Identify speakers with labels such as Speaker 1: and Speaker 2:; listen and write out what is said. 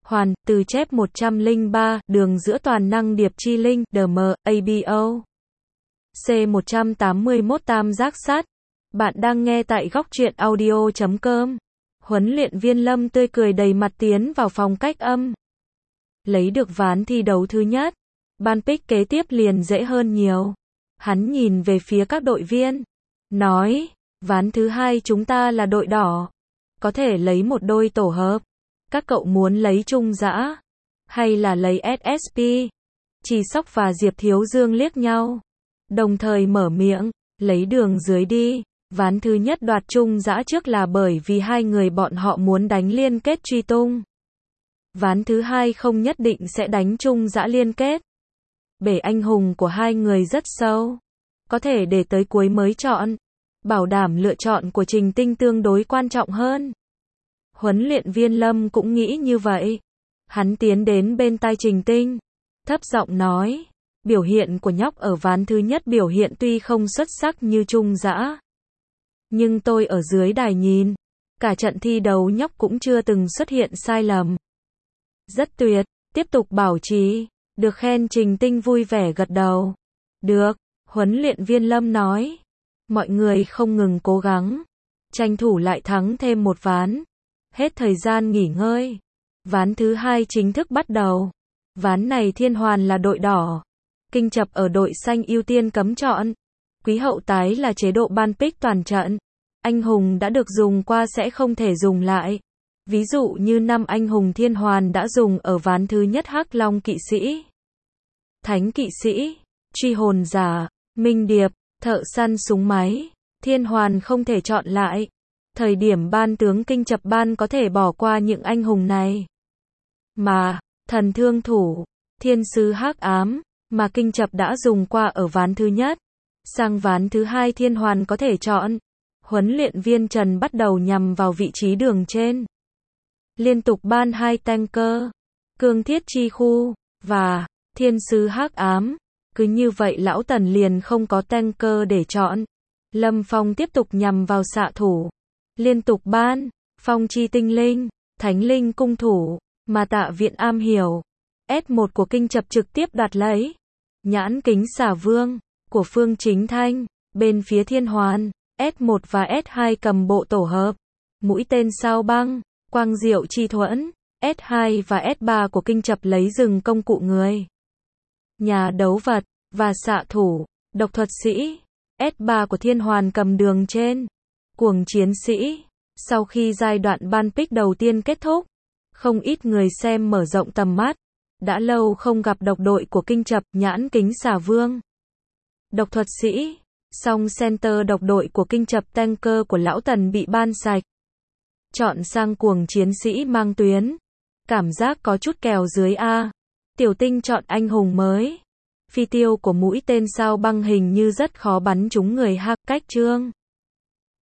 Speaker 1: Hoàn, từ chép 103, đường giữa toàn năng điệp chi linh, DM, ABO. C181 tam giác sát. Bạn đang nghe tại góc truyện audio.com. Huấn luyện viên Lâm tươi cười đầy mặt tiến vào phòng cách âm. Lấy được ván thi đấu thứ nhất, ban pick kế tiếp liền dễ hơn nhiều. Hắn nhìn về phía các đội viên, nói, ván thứ hai chúng ta là đội đỏ. Có thể lấy một đôi tổ hợp. Các cậu muốn lấy chung dã, hay là lấy SSP? Chi Sóc và Diệp Thiếu Dương liếc nhau, đồng thời mở miệng, lấy đường dưới đi. Ván thứ nhất đoạt chung dã trước là bởi vì hai người bọn họ muốn đánh liên kết truy tung. Ván thứ hai không nhất định sẽ đánh chung dã liên kết. Bể anh hùng của hai người rất sâu, có thể để tới cuối mới chọn. Bảo đảm lựa chọn của Trình Tinh tương đối quan trọng hơn. Huấn luyện viên Lâm cũng nghĩ như vậy. Hắn tiến đến bên tai Trình Tinh, thấp giọng nói, biểu hiện của nhóc ở ván thứ nhất biểu hiện tuy không xuất sắc như chung dã, nhưng tôi ở dưới đài nhìn, cả trận thi đấu nhóc cũng chưa từng xuất hiện sai lầm. Rất tuyệt, tiếp tục bảo trì, được khen. Trình Tinh vui vẻ gật đầu. Được, huấn luyện viên Lâm nói, mọi người không ngừng cố gắng, tranh thủ lại thắng thêm một ván. Hết thời gian nghỉ ngơi, ván thứ hai chính thức bắt đầu. Ván này Thiên Hoàn là đội đỏ, Kinh Chập ở đội xanh ưu tiên cấm chọn. Quý hậu tái là chế độ ban pick toàn trận. Anh hùng đã được dùng qua sẽ không thể dùng lại. Ví dụ như 5 anh hùng Thiên Hoàn đã dùng ở ván thứ nhất: Hắc Long kỵ sĩ, Thánh kỵ sĩ, Truy hồn giả, Minh điệp, Thợ săn súng máy. Thiên Hoàn không thể chọn lại. Thời điểm ban tướng Kinh Chập ban có thể bỏ qua những anh hùng này. Mà, thần thương thủ, thiên sứ hắc ám, mà Kinh Chập đã dùng qua ở ván thứ nhất. Sang ván thứ hai Thiên Hoàn có thể chọn. Huấn luyện viên Trần bắt đầu nhằm vào vị trí đường trên. Liên tục ban 2 tanker, Cương Thiết Chi Khu, và Thiên sứ hắc ám. Cứ như vậy lão Tần liền không có tanker để chọn. Lâm Phong tiếp tục nhằm vào xạ thủ. Liên tục ban Phong Chi Tinh Linh, Thánh Linh Cung Thủ, mà Tạ Viện am hiểu. S1 của Kinh Chập trực tiếp đoạt lấy. Nhãn Kính Xả Vương của Phương Chính Thanh. Bên phía Thiên Hoàn, S1 và S2 cầm bộ tổ hợp. Mũi tên sao băng, Quang Diệu Chi Thuẫn. S2 và S3 của Kinh Chập lấy rừng công cụ người, nhà đấu vật, và xạ thủ, độc thuật sĩ. S3 của Thiên Hoàn cầm đường trên, cuồng chiến sĩ. Sau khi giai đoạn ban pick đầu tiên kết thúc, không ít người xem mở rộng tầm mắt. Đã lâu không gặp độc đội của Kinh Chập, Nhãn Kính Xả Vương, độc thuật sĩ. Song center độc đội của Kinh Chập tanker của lão Tần bị ban sạch, chọn sang cuồng chiến sĩ mang tuyến. Cảm giác có chút kèo dưới A. Tiểu Tinh chọn anh hùng mới. Phi tiêu của mũi tên sao băng hình như rất khó bắn trúng người Hắc Cách Trương.